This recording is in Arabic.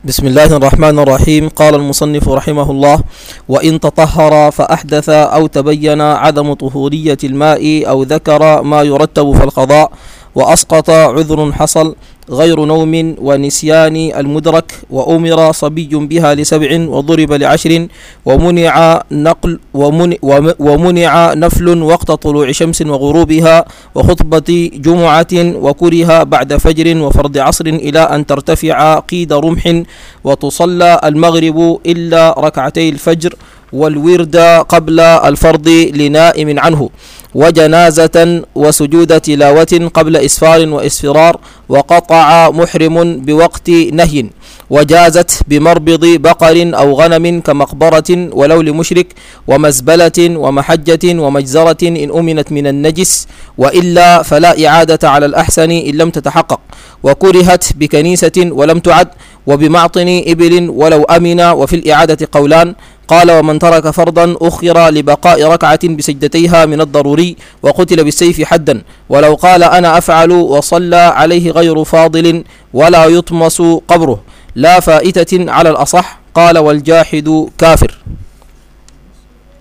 بسم الله الرحمن الرحيم. قال المصنف رحمه الله: وإن تطهر فأحدث أو تبين عدم طهورية الماء أو ذكر ما يرتب فالقضاء، وأسقط عذر حصل غير نوم ونسيان المدرك، وأمر صبي بها ل7 وضرب ل10، ومنع نفل وقت طلوع شمس وغروبها وخطبة جمعة، وكره بعد فجر وفرض عصر إلى أن ترتفع قيد رمح، وتصلى المغرب إلا ركعتي الفجر، والورد قبل الفرض لنائم عنه، وجنازة وسجود تلاوة قبل إسفار وإسفرار، وقطع محرم بوقت نهي، وجازت بمربض بقر أو غنم كمقبرة ولو لمشرك، ومزبلة ومحجة ومجزرة إن أمنت من النجس، وإلا فلا إعادة على الأحسن إن لم تتحقق، وكرهت بكنيسة ولم تعد، وبمعطن إبل ولو أمن، وفي الإعادة قولان. قال: ومن ترك فرضا أخر لبقاء ركعة بسجدتيها من الضروري وقتل بالسيف حدا، ولو قال أنا أفعل وصلى عليه غير فاضل ولا يطمس قبره لا فائتة على الأصح. قال: والجاحد كافر.